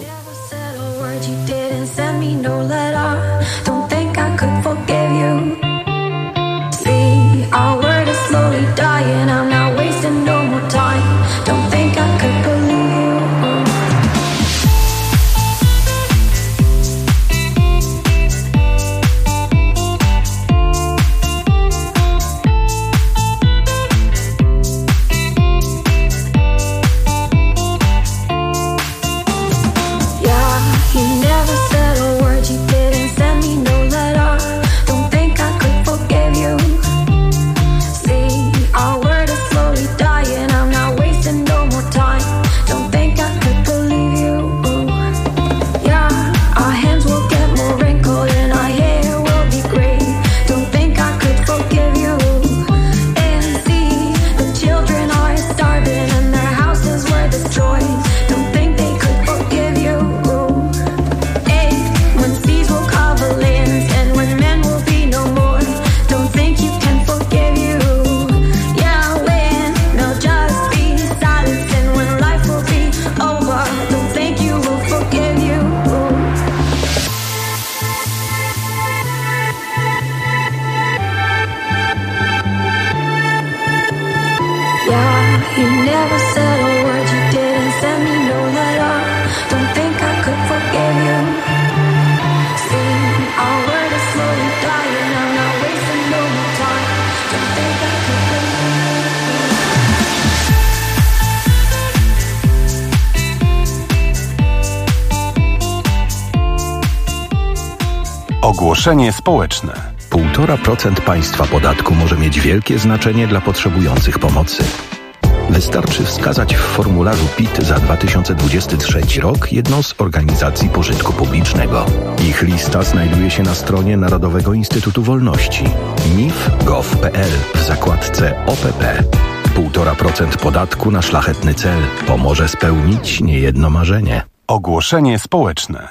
Ogłoszenie społeczne. 1,5% państwa podatku może mieć wielkie znaczenie dla potrzebujących pomocy. Wystarczy wskazać w formularzu PIT za 2023 rok jedną z organizacji pożytku publicznego. Ich lista znajduje się na stronie Narodowego Instytutu Wolności mif.gov.pl w zakładce OPP. 1,5% podatku na szlachetny cel pomoże spełnić niejedno marzenie. Ogłoszenie społeczne.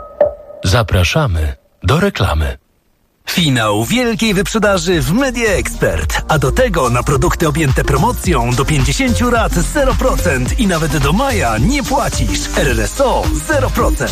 Zapraszamy do reklamy. Finał wielkiej wyprzedaży w Media Expert. A do tego na produkty objęte promocją do 50 rat 0% i nawet do maja nie płacisz. RRSO 0%.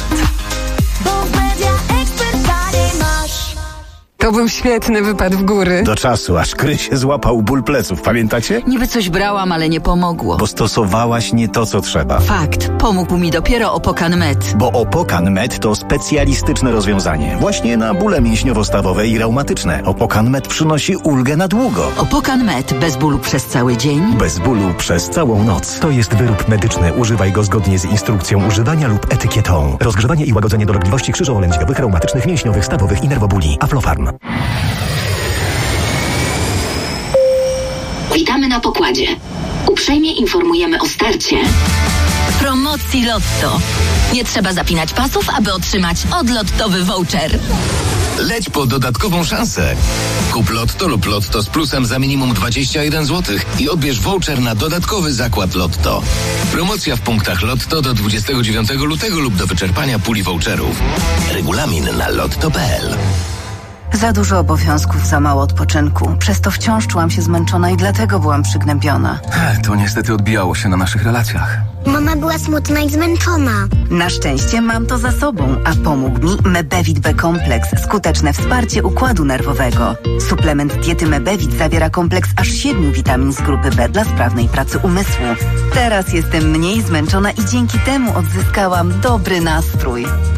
Bo w Media Expert taniej masz. To był świetny wypad w góry. Do czasu, aż Krysie złapał ból pleców, pamiętacie? Niby coś brałam, ale nie pomogło. Bo stosowałaś nie to, co trzeba. Fakt. Pomógł mi dopiero Opokan Med. Bo Opokan Med to specjalistyczne rozwiązanie. Właśnie na bóle mięśniowo-stawowe i reumatyczne. Opokan Med przynosi ulgę na długo. Opokan Med. Bez bólu przez cały dzień. Bez bólu przez całą noc. To jest wyrób medyczny. Używaj go zgodnie z instrukcją używania lub etykietą. Rozgrzewanie i łagodzenie dolegliwości krzyżowo-lędźwiowych, reumatycznych, mięśniowych, stawowych i nerwobóli. Aflofarm. Witamy na pokładzie. Uprzejmie informujemy o starcie. Promocji Lotto. Nie trzeba zapinać pasów, aby otrzymać odlottowy voucher. Leć po dodatkową szansę. Kup Lotto lub Lotto z plusem za minimum 21 zł i odbierz voucher na dodatkowy zakład Lotto. Promocja w punktach Lotto do 29 lutego lub do wyczerpania puli voucherów. Regulamin na lotto.pl. Za dużo obowiązków, za mało odpoczynku. Przez to wciąż czułam się zmęczona i dlatego byłam przygnębiona. To niestety odbijało się na naszych relacjach. Mama była smutna i zmęczona. Na szczęście mam to za sobą, a pomógł mi Mebevit B-kompleks. Skuteczne wsparcie układu nerwowego. Suplement diety Mebevit zawiera kompleks aż 7 witamin z grupy B dla sprawnej pracy umysłu. Teraz jestem mniej zmęczona i dzięki temu odzyskałam dobry nastrój.